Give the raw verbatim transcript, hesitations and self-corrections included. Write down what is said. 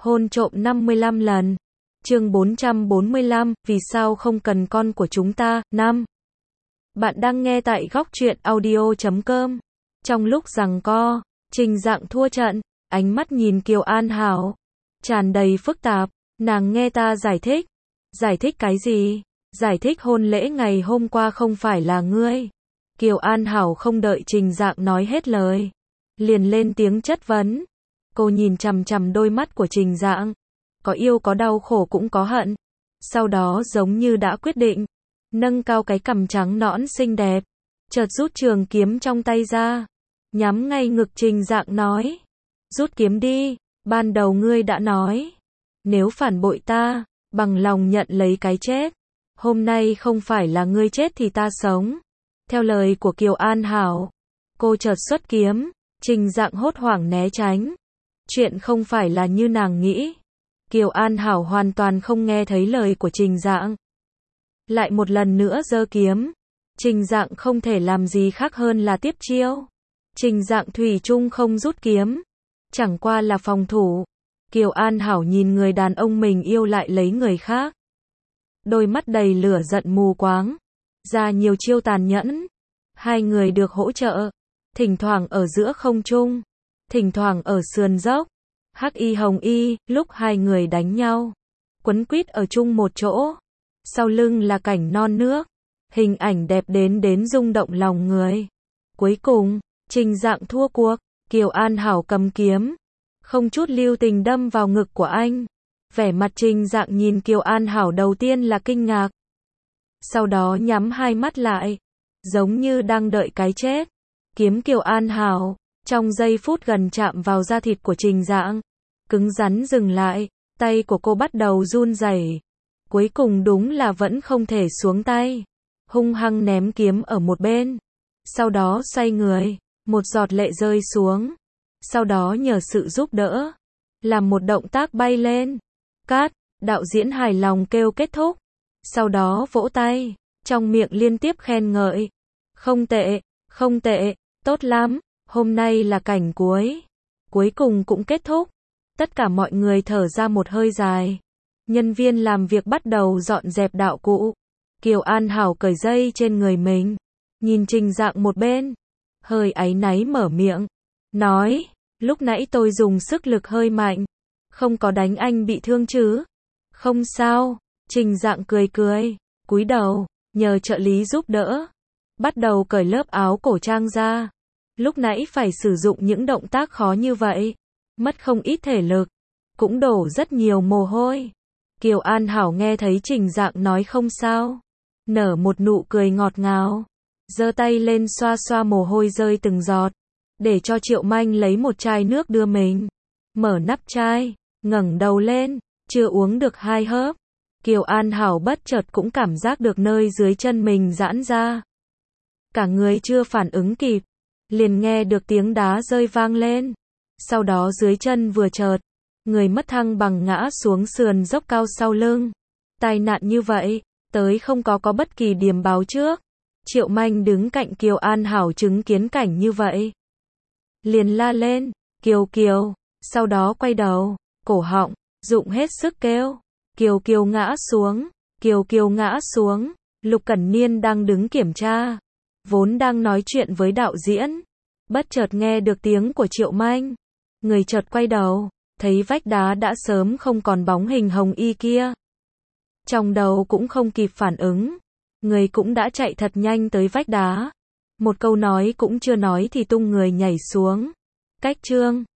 Hôn trộm năm mươi lăm lần. Chương bốn trăm bốn mươi lăm, vì sao không cần con của chúng ta, năm. Bạn đang nghe tại góc truyện audio chấm com. Trong lúc giằng co, Trình Dạng thua trận, ánh mắt nhìn Kiều An Hảo, tràn đầy phức tạp, nàng nghe ta giải thích. Giải thích cái gì? Giải thích hôn lễ ngày hôm qua không phải là ngươi. Kiều An Hảo không đợi Trình Dạng nói hết lời, liền lên tiếng chất vấn. Cô nhìn chằm chằm đôi mắt của Trình Dạng, có yêu có đau khổ cũng có hận. Sau đó giống như đã quyết định, nâng cao cái cằm trắng nõn xinh đẹp, chợt rút trường kiếm trong tay ra, nhắm ngay ngực Trình Dạng nói. Rút kiếm đi, ban đầu ngươi đã nói, nếu phản bội ta, bằng lòng nhận lấy cái chết. Hôm nay không phải là ngươi chết thì ta sống. Theo lời của Kiều An Hảo, cô chợt xuất kiếm, Trình Dạng hốt hoảng né tránh. Chuyện không phải là như nàng nghĩ. Kiều An Hảo hoàn toàn không nghe thấy lời của Trình Dạng. Lại một lần nữa giơ kiếm. Trình Dạng không thể làm gì khác hơn là tiếp chiêu. Trình Dạng thủy chung không rút kiếm, chẳng qua là phòng thủ. Kiều An Hảo nhìn người đàn ông mình yêu lại lấy người khác, đôi mắt đầy lửa giận mù quáng, ra nhiều chiêu tàn nhẫn. Hai người được hỗ trợ, thỉnh thoảng ở giữa không trung, thỉnh thoảng ở sườn dốc. Hắc y hồng y, lúc hai người đánh nhau, quấn quýt ở chung một chỗ. Sau lưng là cảnh non nước, hình ảnh đẹp đến đến rung động lòng người. Cuối cùng, Trình Dạng thua cuộc. Kiều An Hảo cầm kiếm, không chút lưu tình đâm vào ngực của anh. Vẻ mặt Trình Dạng nhìn Kiều An Hảo đầu tiên là kinh ngạc, sau đó nhắm hai mắt lại, giống như đang đợi cái chết. Kiếm Kiều An Hảo, trong giây phút gần chạm vào da thịt của Trình Dạng, cứng rắn dừng lại, tay của cô bắt đầu run rẩy. Cuối cùng đúng là vẫn không thể xuống tay, hung hăng ném kiếm ở một bên. Sau đó xoay người, một giọt lệ rơi xuống. Sau đó nhờ sự giúp đỡ, làm một động tác bay lên. Cát, đạo diễn hài lòng kêu kết thúc. Sau đó vỗ tay, trong miệng liên tiếp khen ngợi. Không tệ, không tệ, tốt lắm, hôm nay là cảnh cuối. Cuối cùng cũng kết thúc. Tất cả mọi người thở ra một hơi dài. Nhân viên làm việc bắt đầu dọn dẹp đạo cụ. Kiều An Hảo cởi dây trên người mình, nhìn Trình Dạng một bên, hơi áy náy mở miệng, nói, lúc nãy tôi dùng sức lực hơi mạnh, không có đánh anh bị thương chứ? Không sao. Trình Dạng cười cười, cúi đầu, nhờ trợ lý giúp đỡ, bắt đầu cởi lớp áo cổ trang ra. Lúc nãy phải sử dụng những động tác khó như vậy, mất không ít thể lực, cũng đổ rất nhiều mồ hôi. Kiều An Hảo nghe thấy Trình Dạng nói không sao, nở một nụ cười ngọt ngào, giơ tay lên xoa xoa mồ hôi rơi từng giọt, để cho Triệu Manh lấy một chai nước đưa mình. Mở nắp chai, ngẩng đầu lên, chưa uống được hai hớp, Kiều An Hảo bất chợt cũng cảm giác được nơi dưới chân mình giãn ra. Cả người chưa phản ứng kịp, liền nghe được tiếng đá rơi vang lên. Sau đó dưới chân vừa chợt, người mất thăng bằng ngã xuống sườn dốc cao sau lưng. Tai nạn như vậy, tới không có có bất kỳ điểm báo trước. Triệu Manh đứng cạnh Kiều An Hảo chứng kiến cảnh như vậy, liền la lên, Kiều Kiều, sau đó quay đầu, cổ họng, dụng hết sức kêu, Kiều Kiều ngã xuống, Kiều Kiều ngã xuống. Lục Cẩn Niên đang đứng kiểm tra, vốn đang nói chuyện với đạo diễn, bất chợt nghe được tiếng của Triệu Manh. Người chợt quay đầu, thấy vách đá đã sớm không còn bóng hình hồng y kia. Trong đầu cũng không kịp phản ứng, người cũng đã chạy thật nhanh tới vách đá. Một câu nói cũng chưa nói thì tung người nhảy xuống. Cách chương